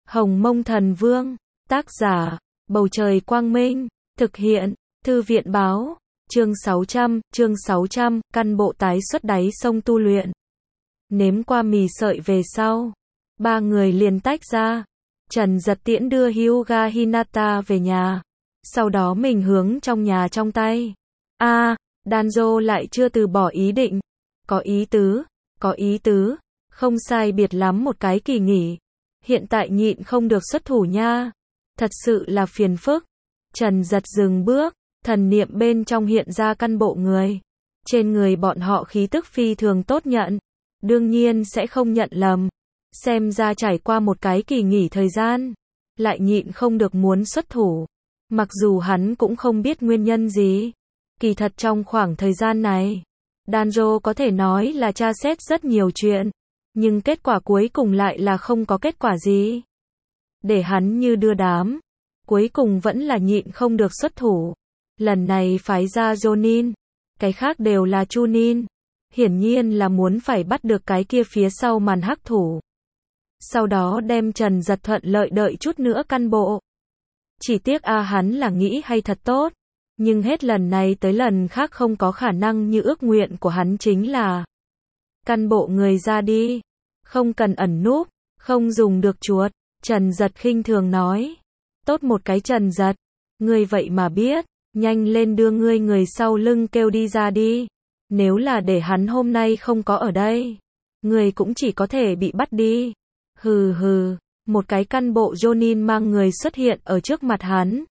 Hồng Mông Thần Vương, tác giả, Bầu Trời Quang Minh, thực hiện, Thư viện Báo, chương 600, căn bộ tái xuất đáy sông tu luyện. Nếm qua mì sợi về sau, ba người liền tách ra. Trần Giật Tiễn đưa Hyuga Hinata về nhà, sau đó mình hướng trong nhà trong tay. Danzo lại chưa từ bỏ ý định. Có ý tứ, không sai biệt lắm một cái kỳ nghỉ. Hiện tại nhịn không được xuất thủ nha. Thật sự là phiền phức. Trần Giật dừng bước, thần niệm bên trong hiện ra căn bộ người. Trên người bọn họ khí tức phi thường tốt nhận. Đương nhiên sẽ không nhận lầm. Xem ra trải qua một cái kỳ nghỉ thời gian, lại nhịn không được muốn xuất thủ. Mặc dù hắn cũng không biết nguyên nhân gì. Kỳ thật trong khoảng thời gian này, Danzo có thể nói là tra xét rất nhiều chuyện, nhưng kết quả cuối cùng lại là không có kết quả gì. Để hắn như đưa đám, cuối cùng vẫn là nhịn không được xuất thủ. Lần này phái ra Jonin, cái khác đều là Chunin. Hiển nhiên là muốn phải bắt được cái kia phía sau màn hắc thủ. Sau đó đem Trần Giật thuận lợi đợi chút nữa căn bộ. Chỉ tiếc hắn là nghĩ hay thật tốt, nhưng hết lần này tới lần khác không có khả năng như ước nguyện của hắn chính là căn bộ người ra đi, không cần ẩn núp, không dùng được chuột. Trần Giật khinh thường nói. Tốt một cái Trần Giật, ngươi vậy mà biết, nhanh lên đưa ngươi người sau lưng kêu đi ra đi. Nếu là để hắn hôm nay không có ở đây, ngươi cũng chỉ có thể bị bắt đi. Hừ, một cái căn bộ Jonin mang người xuất hiện ở trước mặt hắn.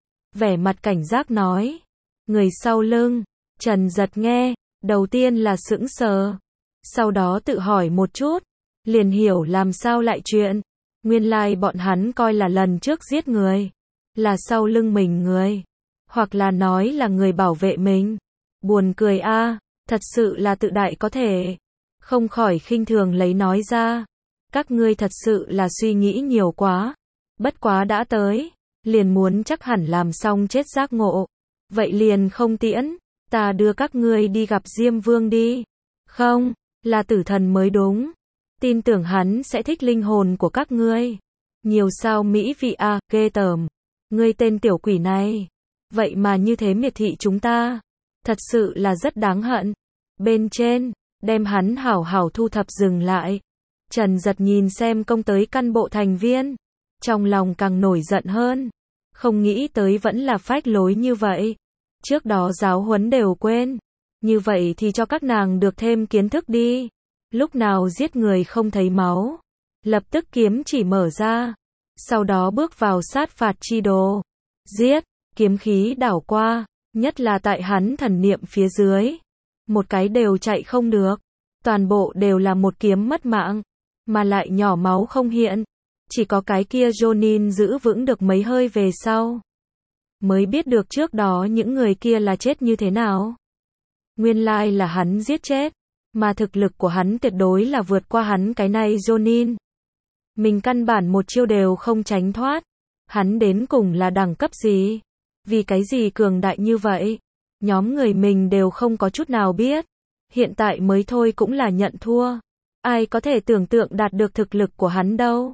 Vẻ mặt cảnh giác nói. Người sau lưng. Trần Giật nghe, đầu tiên là sững sờ. Sau đó tự hỏi một chút, liền hiểu làm sao lại chuyện. Nguyên lai bọn hắn coi là lần trước giết người, là sau lưng mình người. Hoặc là nói là người bảo vệ mình. Buồn cười thật sự là tự đại có thể. Không khỏi khinh thường lấy nói ra. Các ngươi thật sự là suy nghĩ nhiều quá. Bất quá đã tới, liền muốn chắc hẳn làm xong chết giác ngộ. Vậy liền không tiễn, ta đưa các ngươi đi gặp Diêm Vương đi. Không, là tử thần mới đúng. Tin tưởng hắn sẽ thích linh hồn của các ngươi. Nhiều sao mỹ vị ghê tởm. Ngươi tên tiểu quỷ này, vậy mà như thế miệt thị chúng ta. Thật sự là rất đáng hận. Bên trên, đem hắn hảo hảo thu thập dừng lại. Trần Giật nhìn xem công tới căn bộ thành viên, trong lòng càng nổi giận hơn. Không nghĩ tới vẫn là phách lối như vậy. Trước đó giáo huấn đều quên. Như vậy thì cho các nàng được thêm kiến thức đi. Lúc nào giết người không thấy máu, lập tức kiếm chỉ mở ra. Sau đó bước vào sát phạt chi đồ. Giết, kiếm khí đảo qua, nhất là tại hắn thần niệm phía dưới. Một cái đều chạy không được. Toàn bộ đều là một kiếm mất mạng. Mà lại nhỏ máu không hiện. Chỉ có cái kia Jonin giữ vững được mấy hơi về sau. Mới biết được trước đó những người kia là chết như thế nào. Nguyên lai là hắn giết chết. Mà thực lực của hắn tuyệt đối là vượt qua hắn cái này Jonin. Mình căn bản một chiêu đều không tránh thoát. Hắn đến cùng là đẳng cấp gì? Vì cái gì cường đại như vậy? Nhóm người mình đều không có chút nào biết. Hiện tại mới thôi cũng là nhận thua. Ai có thể tưởng tượng đạt được thực lực của hắn đâu.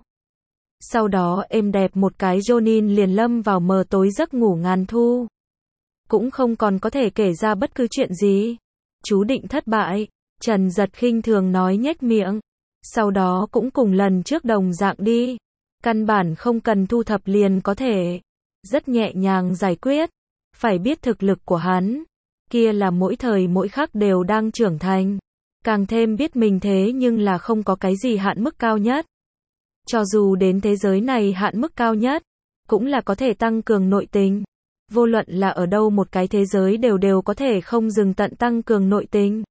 Sau đó êm đẹp một cái Jonin liền lâm vào mờ tối giấc ngủ ngàn thu. Cũng không còn có thể kể ra bất cứ chuyện gì. Chú định thất bại. Trần Giật khinh thường nói nhếch miệng. Sau đó cũng cùng lần trước đồng dạng đi. Căn bản không cần thu thập liền có thể. Rất nhẹ nhàng giải quyết. Phải biết thực lực của hắn. Kia là mỗi thời mỗi khắc đều đang trưởng thành. Càng thêm biết mình thế nhưng là không có cái gì hạn mức cao nhất. Cho dù đến thế giới này hạn mức cao nhất, cũng là có thể tăng cường nội tình. Vô luận là ở đâu một cái thế giới đều có thể không dừng tận tăng cường nội tình.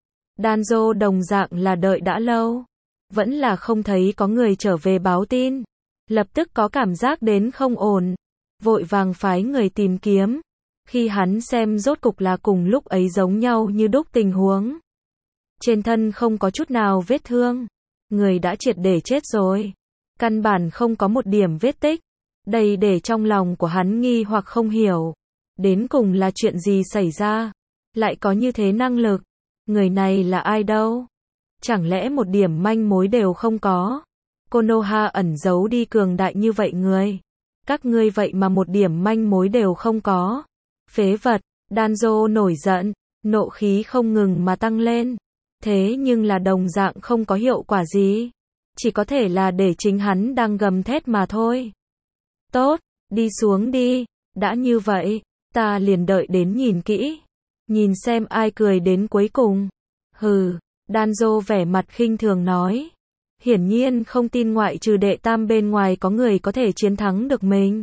Danzo đồng dạng là đợi đã lâu. Vẫn là không thấy có người trở về báo tin. Lập tức có cảm giác đến không ổn. Vội vàng phái người tìm kiếm. Khi hắn xem rốt cục là cùng lúc ấy giống nhau như đúc tình huống. Trên thân không có chút nào vết thương. Người đã triệt để chết rồi. Căn bản không có một điểm vết tích. Đây để trong lòng của hắn nghi hoặc không hiểu. Đến cùng là chuyện gì xảy ra? Lại có như thế năng lực? Người này là ai đâu? Chẳng lẽ một điểm manh mối đều không có? Konoha ẩn giấu đi cường đại như vậy người. Các ngươi vậy mà một điểm manh mối đều không có. Phế vật, Danzo nổi giận, nộ khí không ngừng mà tăng lên. Thế nhưng là đồng dạng không có hiệu quả gì. Chỉ có thể là để chính hắn đang gầm thét mà thôi. Tốt, đi xuống đi, đã như vậy, ta liền đợi đến nhìn kỹ. Nhìn xem ai cười đến cuối cùng. Hừ, Danzo vẻ mặt khinh thường nói. Hiển nhiên không tin ngoại trừ đệ tam bên ngoài có người có thể chiến thắng được mình.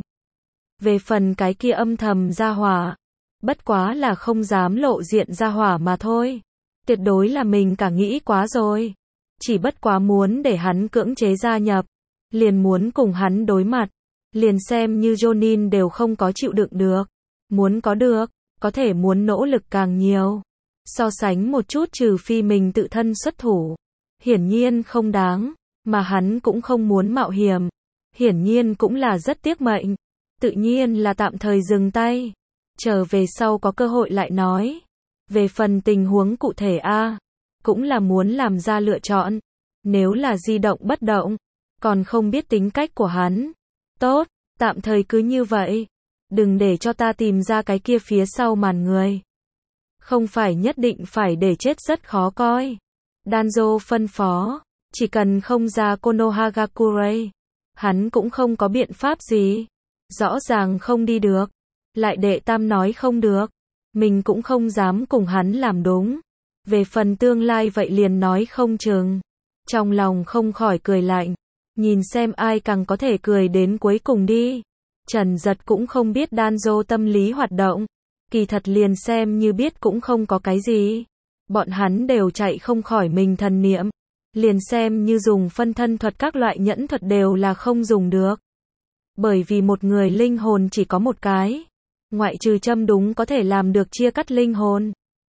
Về phần cái kia âm thầm gia hỏa, bất quá là không dám lộ diện gia hỏa mà thôi. Tuyệt đối là mình cả nghĩ quá rồi. Chỉ bất quá muốn để hắn cưỡng chế gia nhập, liền muốn cùng hắn đối mặt, liền xem như Jonin đều không có chịu đựng được. Muốn có được, có thể muốn nỗ lực càng nhiều. So sánh một chút trừ phi mình tự thân xuất thủ. Hiển nhiên không đáng, mà hắn cũng không muốn mạo hiểm. Hiển nhiên cũng là rất tiếc mệnh. Tự nhiên là tạm thời dừng tay. Chờ về sau có cơ hội lại nói. Về phần tình huống cụ thể cũng là muốn làm ra lựa chọn. Nếu là di động bất động, còn không biết tính cách của hắn. Tốt, tạm thời cứ như vậy. Đừng để cho ta tìm ra cái kia phía sau màn người. Không phải nhất định phải để chết rất khó coi. Danzo phân phó, chỉ cần không ra Konohagakure, hắn cũng không có biện pháp gì. Rõ ràng không đi được, lại đệ tam nói không được, mình cũng không dám cùng hắn làm đúng. Về phần tương lai vậy liền nói không chừng. Trong lòng không khỏi cười lạnh, nhìn xem ai càng có thể cười đến cuối cùng đi. Trần Giật cũng không biết Danzo tâm lý hoạt động, kỳ thật liền xem như biết cũng không có cái gì. Bọn hắn đều chạy không khỏi mình thần niệm, liền xem như dùng phân thân thuật các loại nhẫn thuật đều là không dùng được. Bởi vì một người linh hồn chỉ có một cái, ngoại trừ châm đúng có thể làm được chia cắt linh hồn.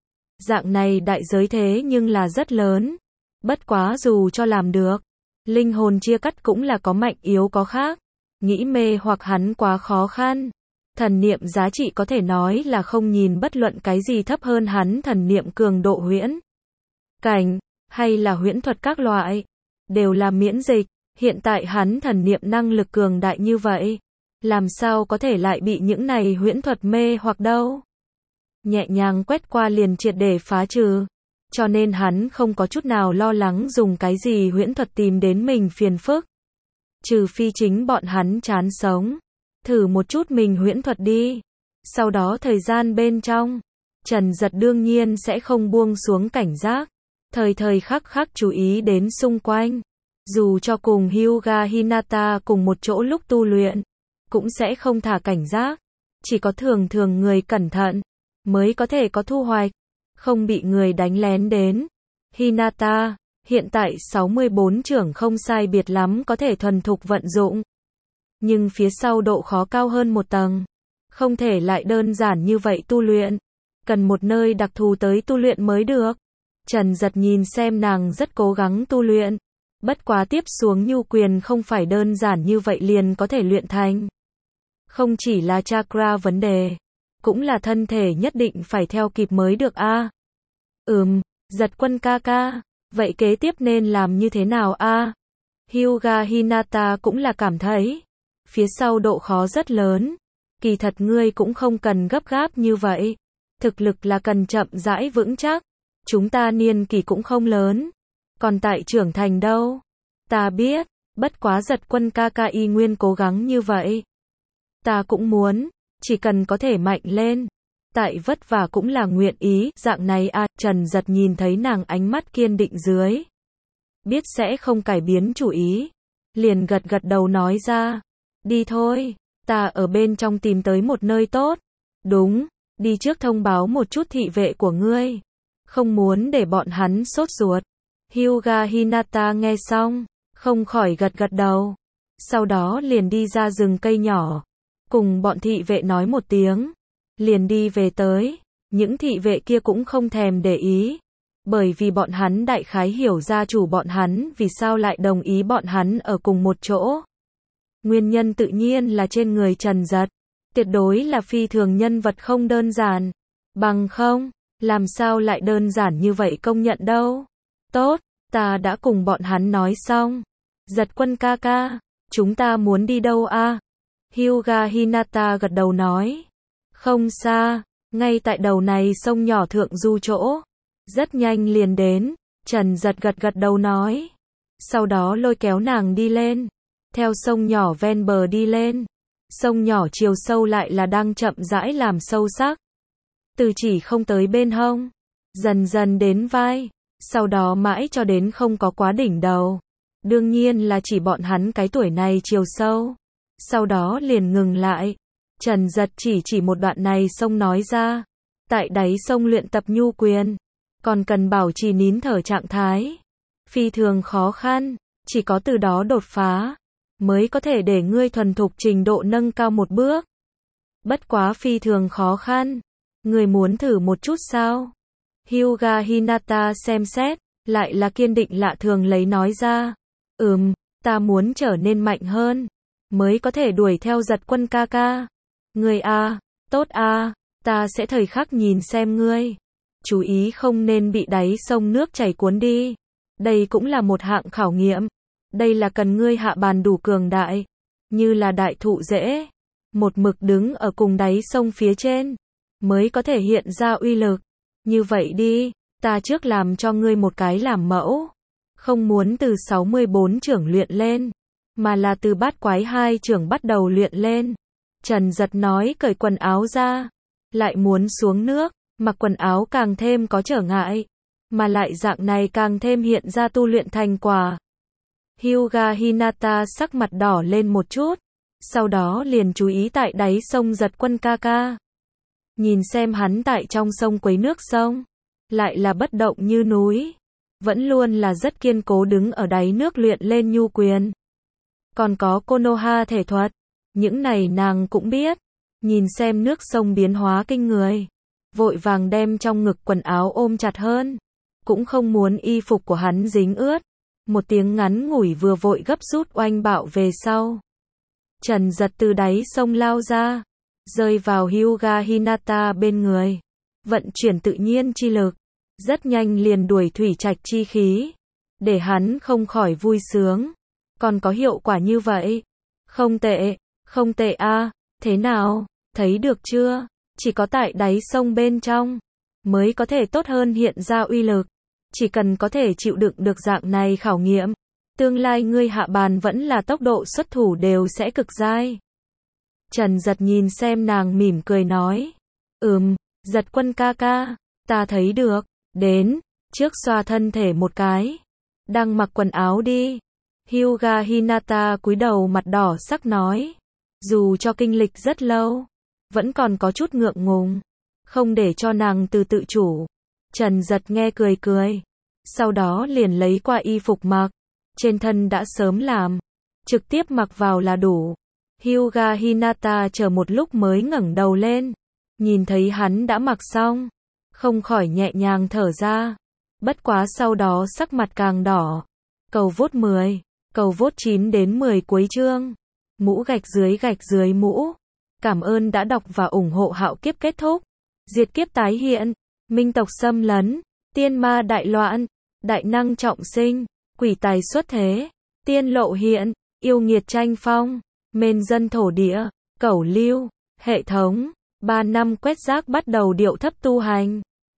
Dạng này đại giới thế nhưng là rất lớn. Bất quá dù cho làm được, linh hồn chia cắt cũng là có mạnh yếu có khác. Nghĩ mê hoặc hắn quá khó khăn. Thần niệm giá trị có thể nói là không nhìn bất luận cái gì thấp hơn hắn thần niệm cường độ huyễn cảnh, hay là huyễn thuật các loại, đều là miễn dịch. Hiện tại hắn thần niệm năng lực cường đại như vậy, làm sao có thể lại bị những này huyễn thuật mê hoặc đâu. Nhẹ nhàng quét qua liền triệt để phá trừ. Cho nên hắn không có chút nào lo lắng dùng cái gì huyễn thuật tìm đến mình phiền phức. Trừ phi chính bọn hắn chán sống. Thử một chút mình huyễn thuật đi. Sau đó thời gian bên trong, Trần Giật đương nhiên sẽ không buông xuống cảnh giác. Thời thời khắc khắc chú ý đến xung quanh. Dù cho cùng Hyuga Hinata cùng một chỗ lúc tu luyện, cũng sẽ không thả cảnh giác. Chỉ có thường người cẩn thận, mới có thể có thu hoạch. Không bị người đánh lén đến. Hinata, hiện tại 64 trưởng không sai biệt lắm có thể thuần thục vận dụng. Nhưng phía sau độ khó cao hơn một tầng. Không thể lại đơn giản như vậy tu luyện. Cần một nơi đặc thù tới tu luyện mới được. Trần Giật nhìn xem nàng rất cố gắng tu luyện. Bất quá tiếp xuống nhu quyền không phải đơn giản như vậy liền có thể luyện thành. Không chỉ là chakra vấn đề, cũng là thân thể nhất định phải theo kịp mới được Giật Quân ca ca, vậy kế tiếp nên làm như thế nào Hyuga Hinata cũng là cảm thấy, phía sau độ khó rất lớn, kỳ thật ngươi cũng không cần gấp gáp như vậy, thực lực là cần chậm rãi vững chắc, chúng ta niên kỷ cũng không lớn, còn tại trưởng thành đâu, ta biết, bất quá Giật Quân ca ca y nguyên cố gắng như vậy. Ta cũng muốn, chỉ cần có thể mạnh lên. Tại vất vả cũng là nguyện ý, dạng này Trần Giật nhìn thấy nàng ánh mắt kiên định dưới. Biết sẽ không cải biến chủ ý. Liền gật đầu nói ra. Đi thôi, ta ở bên trong tìm tới một nơi tốt. Đúng, đi trước thông báo một chút thị vệ của ngươi. Không muốn để bọn hắn sốt ruột. Hyuga Hinata nghe xong, không khỏi gật đầu. Sau đó liền đi ra rừng cây nhỏ. Cùng bọn thị vệ nói một tiếng. Liền đi về tới. Những thị vệ kia cũng không thèm để ý. Bởi vì bọn hắn đại khái hiểu gia chủ bọn hắn vì sao lại đồng ý bọn hắn ở cùng một chỗ. Nguyên nhân tự nhiên là trên người Trần Giật. Tuyệt đối là phi thường nhân vật không đơn giản. Bằng không, làm sao lại đơn giản như vậy công nhận đâu. Tốt, ta đã cùng bọn hắn nói xong. Giật Quân ca ca, chúng ta muốn đi đâu a? Hyuga Hinata gật đầu nói. Không xa, ngay tại đầu này sông nhỏ thượng du chỗ. Rất nhanh liền đến, Trần Giật gật gật đầu nói. Sau đó lôi kéo nàng đi lên, theo sông nhỏ ven bờ đi lên. Sông nhỏ chiều sâu lại là đang chậm rãi làm sâu sắc. Từ chỉ không tới bên hông, dần dần đến vai, sau đó mãi cho đến không có quá đỉnh đầu. Đương nhiên là chỉ bọn hắn cái tuổi này chiều sâu. Sau đó liền ngừng lại. Trần Giật chỉ một đoạn này sông nói ra. Tại đáy sông luyện tập nhu quyền, còn cần bảo trì nín thở trạng thái. Phi thường khó khăn, chỉ có từ đó đột phá, mới có thể để ngươi thuần thục trình độ nâng cao một bước. Bất quá phi thường khó khăn. Ngươi muốn thử một chút sao? Hyuga Hinata xem xét, lại là kiên định lạ thường lấy nói ra. Ta muốn trở nên mạnh hơn, mới có thể đuổi theo Giật Quân ca ca. Ngươi a, tốt a, ta sẽ thời khắc nhìn xem ngươi. Chú ý không nên bị đáy sông nước chảy cuốn đi. Đây cũng là một hạng khảo nghiệm. Đây là cần ngươi hạ bàn đủ cường đại, như là đại thụ rễ, một mực đứng ở cùng đáy sông phía trên, mới có thể hiện ra uy lực. Như vậy đi, ta trước làm cho ngươi một cái làm mẫu. Không muốn từ 64 trưởng luyện lên, mà là từ bát quái 2 trưởng bắt đầu luyện lên. Trần Giật nói cởi quần áo ra, lại muốn xuống nước, mặc quần áo càng thêm có trở ngại, mà lại dạng này càng thêm hiện ra tu luyện thành quả. Hyuga Hinata sắc mặt đỏ lên một chút, sau đó liền chú ý tại đáy sông Giật Quân ca ca. Nhìn xem hắn tại trong sông quấy nước sông, lại là bất động như núi, vẫn luôn là rất kiên cố đứng ở đáy nước luyện lên nhu quyền. Còn có Konoha thể thuật, những này nàng cũng biết. Nhìn xem nước sông biến hóa kinh người, vội vàng đem trong ngực quần áo ôm chặt hơn, cũng không muốn y phục của hắn dính ướt. Một tiếng ngắn ngủi vừa vội gấp rút oanh bạo về sau. Trần Giật từ đáy sông lao ra, rơi vào Hyuga Hinata bên người, vận chuyển tự nhiên chi lực, rất nhanh liền đuổi thủy trạch chi khí, để hắn không khỏi vui sướng. Còn có hiệu quả như vậy? Không tệ a, thế nào, thấy được chưa? Chỉ có tại đáy sông bên trong, mới có thể tốt hơn hiện ra uy lực. Chỉ cần có thể chịu đựng được dạng này khảo nghiệm, tương lai ngươi hạ bàn vẫn là tốc độ xuất thủ đều sẽ cực dai. Trần Giật nhìn xem nàng mỉm cười nói. Giật Quân ca ca, ta thấy được, đến, trước xoa thân thể một cái. Đang mặc quần áo đi. Hyuga Hinata cúi đầu mặt đỏ sắc nói. Dù cho kinh lịch rất lâu, vẫn còn có chút ngượng ngùng, không để cho nàng tự chủ. Trần Giật nghe cười cười, sau đó liền lấy qua y phục mặc, trên thân đã sớm làm, trực tiếp mặc vào là đủ. Hyuga Hinata chờ một lúc mới ngẩng đầu lên, nhìn thấy hắn đã mặc xong, không khỏi nhẹ nhàng thở ra. Bất quá sau đó sắc mặt càng đỏ. Cầu vote 10, cầu vote 9 đến 10 cuối chương. Mũ gạch dưới mũ. Cảm ơn đã đọc và ủng hộ. Hạo kiếp kết thúc, diệt kiếp tái hiện, minh tộc xâm lấn, tiên ma đại loạn, đại năng trọng sinh, quỷ tài xuất thế, tiên lộ hiện, yêu nghiệt tranh phong, mên dân thổ địa, cẩu lưu, hệ thống, 3 năm quét rác bắt đầu điệu thấp tu hành.